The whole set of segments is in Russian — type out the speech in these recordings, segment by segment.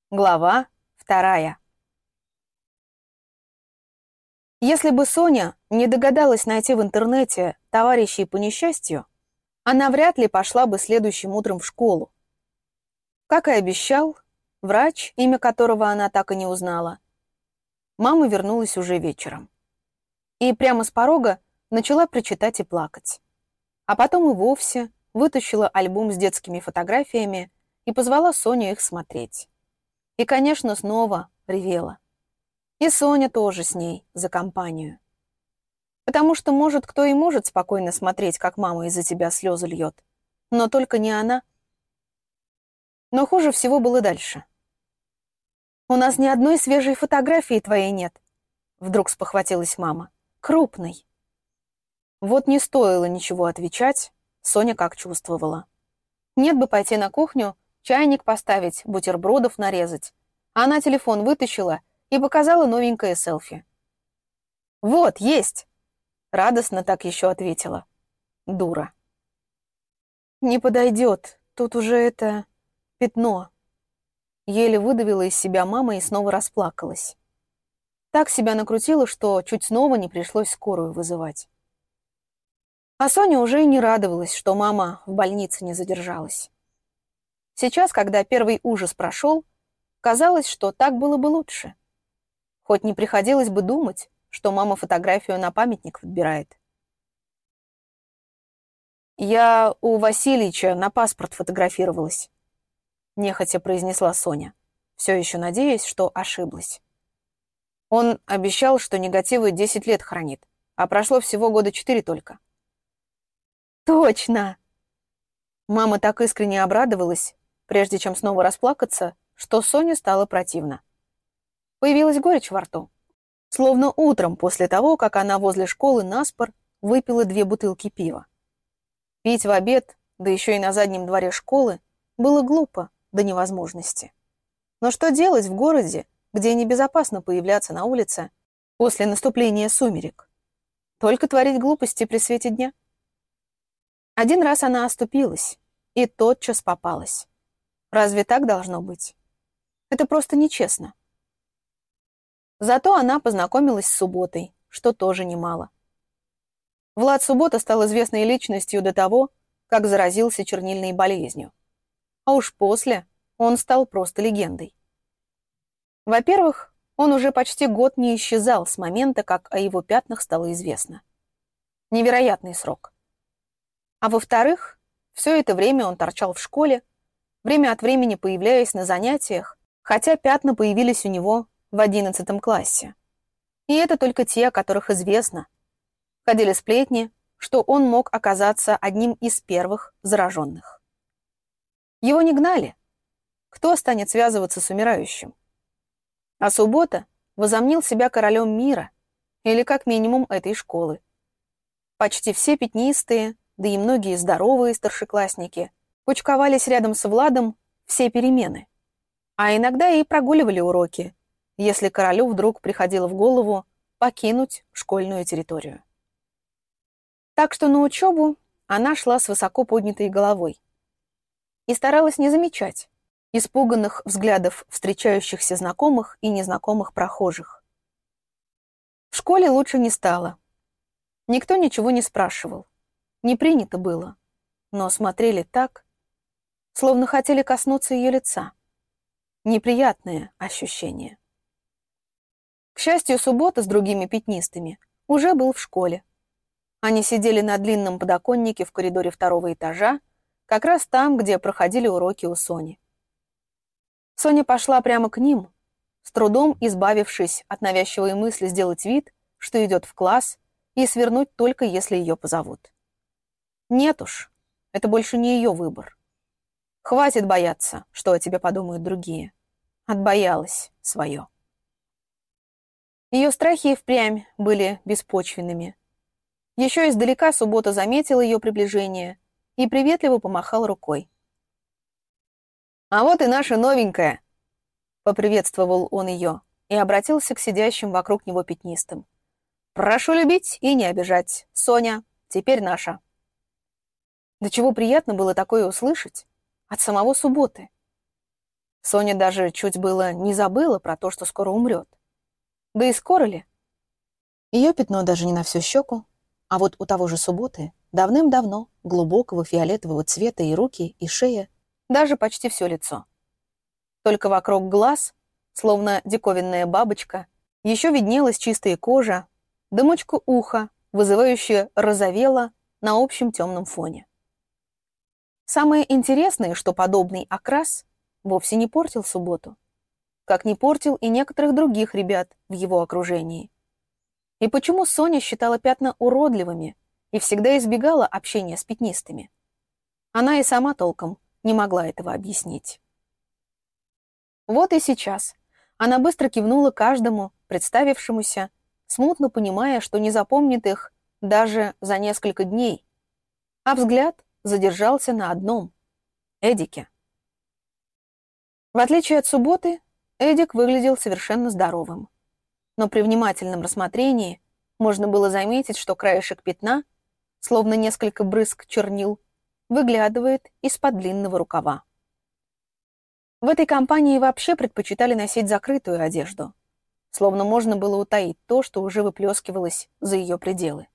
Глава 2. Если бы Соня не догадалась найти в интернете товарищей по несчастью, она вряд ли пошла бы следующим утром в школу. Как и обещал, врач, имя которого она так и не узнала, мама вернулась уже вечером. И прямо с порога начала причитать и плакать. А потом и вовсе вытащила альбом с детскими фотографиями и позвала Соню их смотреть. И, конечно, снова ревела. И Соня тоже с ней, за компанию. Потому что, может, кто и может спокойно смотреть, как мама из-за тебя слезы льет. Но только не она. Но хуже всего было дальше. «У нас ни одной свежей фотографии твоей нет», — вдруг спохватилась мама. «Крупной». Вот не стоило ничего отвечать, Соня как чувствовала. Нет бы пойти на кухню, чайник поставить, бутербродов нарезать. Она телефон вытащила и показала новенькое селфи. «Вот, есть!» — радостно так еще ответила. Дура. «Не подойдет, тут уже это... пятно». Еле выдавила из себя мама и снова расплакалась. Так себя накрутила, что чуть снова не пришлось скорую вызывать. А Соня уже и не радовалась, что мама в больнице не задержалась. Сейчас, когда первый ужас прошел, казалось, что так было бы лучше. Хоть не приходилось бы думать, что мама фотографию на памятник подбирает. «Я у Васильича на паспорт фотографировалась», — нехотя произнесла Соня, все еще надеясь, что ошиблась. Он обещал, что негативы 10 лет хранит, а прошло всего года 4 только. «Точно!» Мама так искренне обрадовалась, прежде чем снова расплакаться, что Соне стало противно. Появилась горечь во рту. Словно утром после того, как она возле школы наспор выпила 2 бутылки пива. Пить в обед, да еще и на заднем дворе школы, было глупо до невозможности. Но что делать в городе, где небезопасно появляться на улице после наступления сумерек? Только творить глупости при свете дня? Один раз она оступилась и тотчас попалась. Разве так должно быть? Это просто нечестно. Зато она познакомилась с Субботой, что тоже немало. Влад Суббота стал известной личностью до того, как заразился чернильной болезнью. А уж после он стал просто легендой. Во-первых, он уже почти год не исчезал с момента, как о его пятнах стало известно. Невероятный срок. А во-вторых, все это время он торчал в школе, время от времени появляясь на занятиях, хотя пятна появились у него в 11 классе. И это только те, о которых известно. Ходили сплетни, что он мог оказаться одним из первых зараженных. Его не гнали. Кто станет связываться с умирающим? А Суббота возомнил себя королем мира, или как минимум этой школы. Почти все пятнистые, да и многие здоровые старшеклассники кучковались рядом с Владом все перемены. А иногда и прогуливали уроки, если королю вдруг приходило в голову покинуть школьную территорию. Так что на учебу она шла с высоко поднятой головой и старалась не замечать испуганных взглядов встречающихся знакомых и незнакомых прохожих. В школе лучше не стало. Никто ничего не спрашивал. Не принято было. Но смотрели так, словно хотели коснуться ее лица. Неприятное ощущение. К счастью, Суббота с другими пятнистыми уже был в школе. Они сидели на длинном подоконнике в коридоре 2-го этажа, как раз там, где проходили уроки у Сони. Соня пошла прямо к ним, с трудом избавившись от навязчивой мысли сделать вид, что идет в класс, и свернуть только если ее позовут. Нет уж, это больше не ее выбор. Хватит бояться, что о тебе подумают другие. Отбоялась свое. Ее страхи и впрямь были беспочвенными. Еще издалека Суббота заметил ее приближение и приветливо помахал рукой. «А вот и наша новенькая!» — поприветствовал он ее и обратился к сидящим вокруг него пятнистым. «Прошу любить и не обижать. Соня, теперь наша». До чего приятно было такое услышать от самого Субботы. Соня даже чуть было не забыла про то, что скоро умрет. Да и скоро ли? Ее пятно даже не на всю щеку, а вот у того же Субботы давным-давно глубокого фиолетового цвета и руки, и шея, даже почти все лицо. Только вокруг глаз, словно диковинная бабочка, еще виднелась чистая кожа, да мочка уха, вызывающая розовела на общем темном фоне. Самое интересное, что подобный окрас вовсе не портил Субботу, как не портил и некоторых других ребят в его окружении. И почему Соня считала пятна уродливыми и всегда избегала общения с пятнистыми? Она и сама толком не могла этого объяснить. Вот и сейчас она быстро кивнула каждому представившемуся, смутно понимая, что не запомнит их даже за несколько дней, а взгляд задержался на одном — Эдике. В отличие от Субботы, Эдик выглядел совершенно здоровым. Но при внимательном рассмотрении можно было заметить, что краешек пятна, словно несколько брызг чернил, выглядывает из-под длинного рукава. В этой компании вообще предпочитали носить закрытую одежду, словно можно было утаить то, что уже выплескивалось за ее пределы.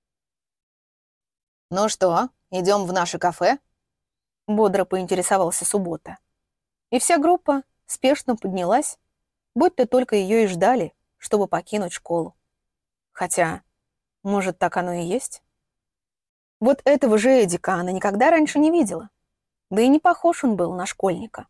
«Ну что, идем в наше кафе?» — бодро поинтересовался Суббота. И вся группа спешно поднялась, будто только ее и ждали, чтобы покинуть школу. Хотя, может, так оно и есть? Вот этого же Эдика она никогда раньше не видела, да и не похож он был на школьника.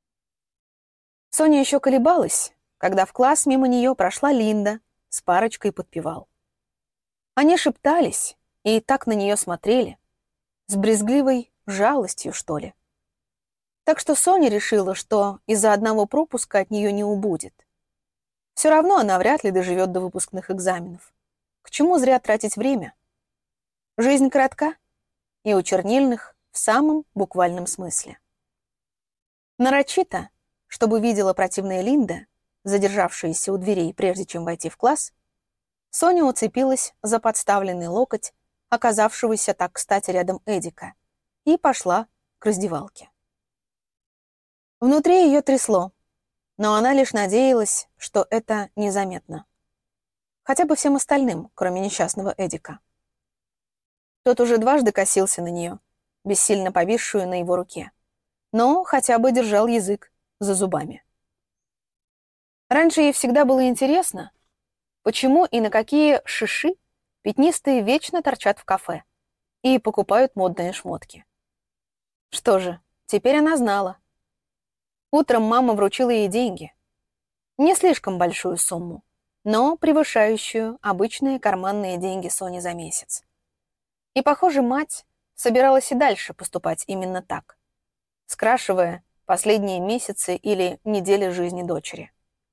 Соня еще колебалась, когда в класс мимо нее прошла Линда с парочкой подпевал. Они шептались и так на нее смотрели, с брезгливой жалостью, что ли. Так что Соня решила, что из-за одного пропуска от нее не убудет. Все равно она вряд ли доживет до выпускных экзаменов. К чему зря тратить время? Жизнь коротка, и у чернильных в самом буквальном смысле. Нарочито, чтобы видела противная Линда, задержавшаяся у дверей, прежде чем войти в класс, Соня уцепилась за подставленный локоть, оказавшегося так кстати рядом Эдика, и пошла к раздевалке. Внутри ее трясло, но она лишь надеялась, что это незаметно. Хотя бы всем остальным, кроме несчастного Эдика. Тот уже дважды косился на нее, бессильно повисшую на его руке, но хотя бы держал язык за зубами. Раньше ей всегда было интересно, почему и на какие шиши пятнистые вечно торчат в кафе и покупают модные шмотки. Что же, теперь она знала. Утром мама вручила ей деньги. Не слишком большую сумму, но превышающую обычные карманные деньги Сони за месяц. И, похоже, мать собиралась и дальше поступать именно так, скрашивая последние месяцы или недели жизни дочери.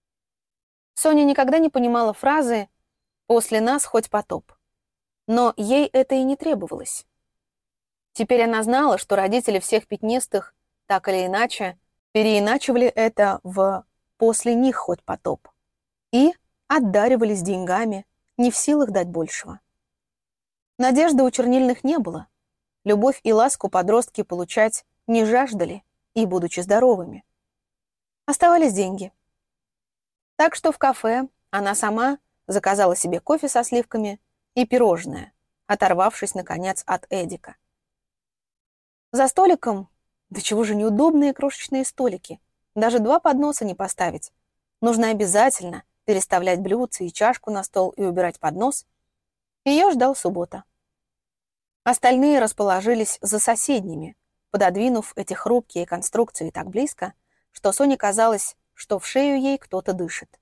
Соня никогда не понимала фразы «после нас хоть потоп», но ей это и не требовалось. Теперь она знала, что родители всех пятнистых так или иначе переиначивали это в «после них хоть потоп» и отдаривались деньгами, не в силах дать большего. Надежды у чернильных не было. Любовь и ласку подростки получать не жаждали и, будучи здоровыми. Оставались деньги. Так что в кафе она сама заказала себе кофе со сливками и пирожное, оторвавшись, наконец, от Эдика. За столиком, да чего же неудобные крошечные столики, даже 2 подноса не поставить. Нужно обязательно переставлять блюдца и чашку на стол и убирать поднос. Ее ждал Суббота. Остальные расположились за соседними, пододвинув эти хрупкие конструкции так близко, что Соне казалось, что в шею ей кто-то дышит.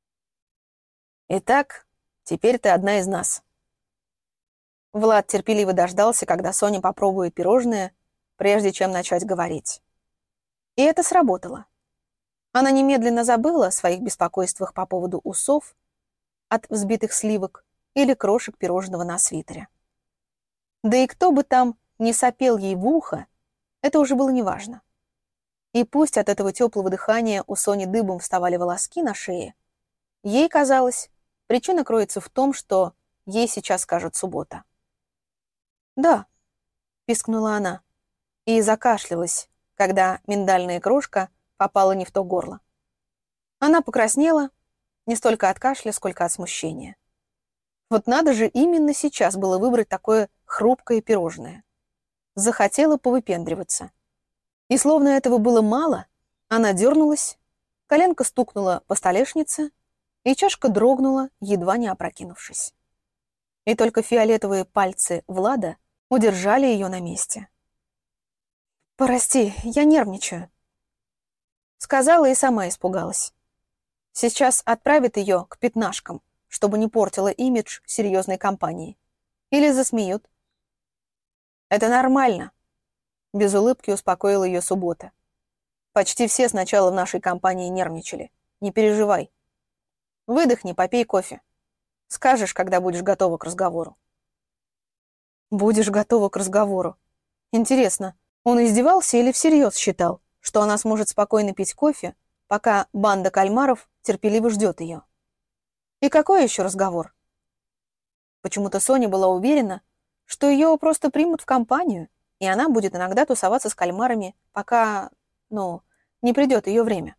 «Итак, теперь ты одна из нас». Влад терпеливо дождался, когда Соня попробует пирожное, прежде чем начать говорить. И это сработало. Она немедленно забыла о своих беспокойствах по поводу усов, от взбитых сливок или крошек пирожного на свитере. Да и кто бы там ни сопел ей в ухо, это уже было неважно. И пусть от этого теплого дыхания у Сони дыбом вставали волоски на шее, ей казалось, причина кроется в том, что ей сейчас скажет Суббота. «Да», — пискнула она, и закашлялась, когда миндальная крошка попала не в то горло. Она покраснела не столько от кашля, сколько от смущения. Вот надо же именно сейчас было выбрать такое хрупкое пирожное. Захотела повыпендриваться. И словно этого было мало, она дернулась, коленка стукнула по столешнице, и чашка дрогнула, едва не опрокинувшись. И только фиолетовые пальцы Влада удержали ее на месте. «Прости, я нервничаю», — сказала и сама испугалась. Сейчас отправит ее к пятнашкам, чтобы не портила имидж серьезной компании. Или засмеют. «Это нормально», — без улыбки успокоила ее Суббота. «Почти все сначала в нашей компании нервничали. Не переживай. Выдохни, попей кофе. Скажешь, когда будешь готова к разговору». «Будешь готова к разговору». Интересно, он издевался или всерьез считал, что она сможет спокойно пить кофе, пока банда кальмаров терпеливо ждет ее? И какой еще разговор? Почему-то Соня была уверена, что ее просто примут в компанию, и она будет иногда тусоваться с кальмарами, пока, не придет ее время.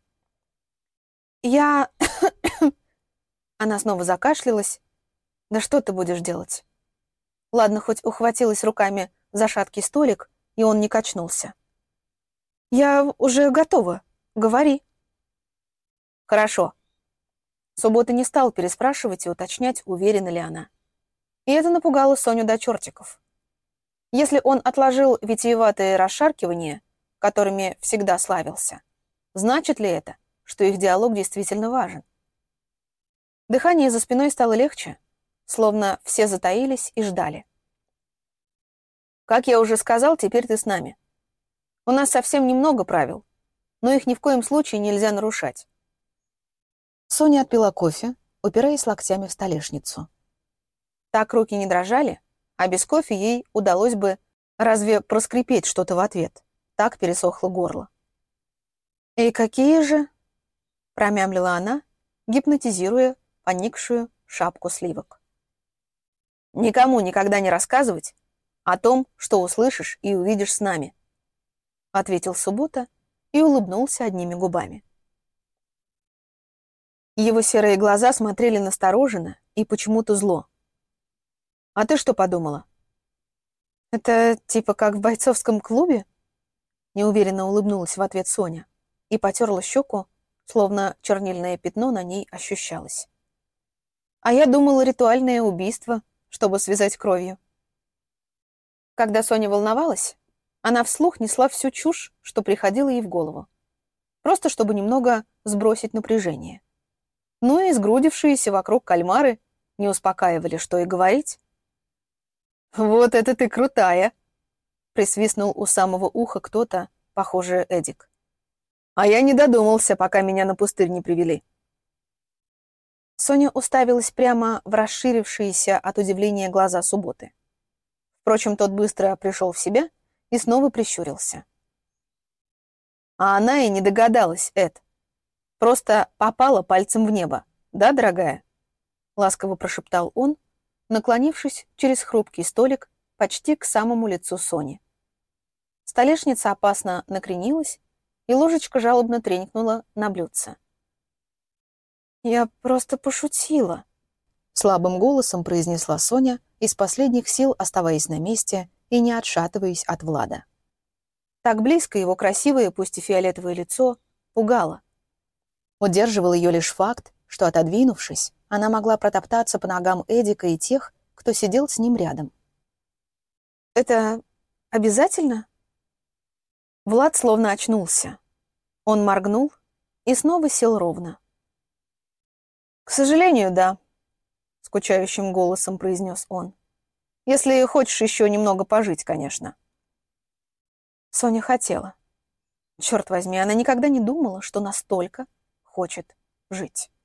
Она снова закашлялась. «Да что ты будешь делать?» Ладно, хоть ухватилась руками за шаткий столик, и он не качнулся. «Я уже готова. Говори». «Хорошо». Суббота не стал переспрашивать и уточнять, уверена ли она. И это напугало Соню до чертиков. Если он отложил витиеватые расшаркивания, которыми всегда славился, значит ли это, что их диалог действительно важен? Дыхание за спиной стало легче, словно все затаились и ждали. «Как я уже сказал, теперь ты с нами. У нас совсем немного правил, но их ни в коем случае нельзя нарушать». Соня отпила кофе, упираясь локтями в столешницу. Так руки не дрожали, а без кофе ей удалось бы разве проскрипеть что-то в ответ. Так пересохло горло. «И какие же?» — промямлила она, гипнотизируя поникшую шапку сливок. «Никому никогда не рассказывать о том, что услышишь и увидишь с нами», — ответил Суббота и улыбнулся одними губами. Его серые глаза смотрели настороженно и почему-то зло. «А ты что подумала?» «Это типа как в бойцовском клубе?» Неуверенно улыбнулась в ответ Соня и потерла щеку, словно чернильное пятно на ней ощущалось. «А я думала, ритуальное убийство, чтобы связать кровью». Когда Соня волновалась, она вслух несла всю чушь, что приходила ей в голову. Просто чтобы немного сбросить напряжение. Ну и сгрудившиеся вокруг кальмары не успокаивали, что и говорить. «Вот это ты крутая!» — присвистнул у самого уха кто-то, похоже, Эдик. «А я не додумался, пока меня на пустырь не привели». Соня уставилась прямо в расширившиеся от удивления глаза Субботы. Впрочем, тот быстро пришел в себя и снова прищурился. «А она и не догадалась, Эд. Просто попала пальцем в небо, да, дорогая?» — ласково прошептал он, наклонившись через хрупкий столик почти к самому лицу Сони. Столешница опасно накренилась, и ложечка жалобно тренькнула на блюдце. «Я просто пошутила», — слабым голосом произнесла Соня, из последних сил оставаясь на месте и не отшатываясь от Влада. Так близко его красивое, пусть и фиолетовое лицо, пугало. Удерживал ее лишь факт, что, отодвинувшись, она могла протоптаться по ногам Эдика и тех, кто сидел с ним рядом. «Это обязательно?» Влад словно очнулся. Он моргнул и снова сел ровно. «К сожалению, да», — скучающим голосом произнес он. «Если хочешь еще немного пожить, конечно». Соня хотела. Черт возьми, она никогда не думала, что настолько хочет жить.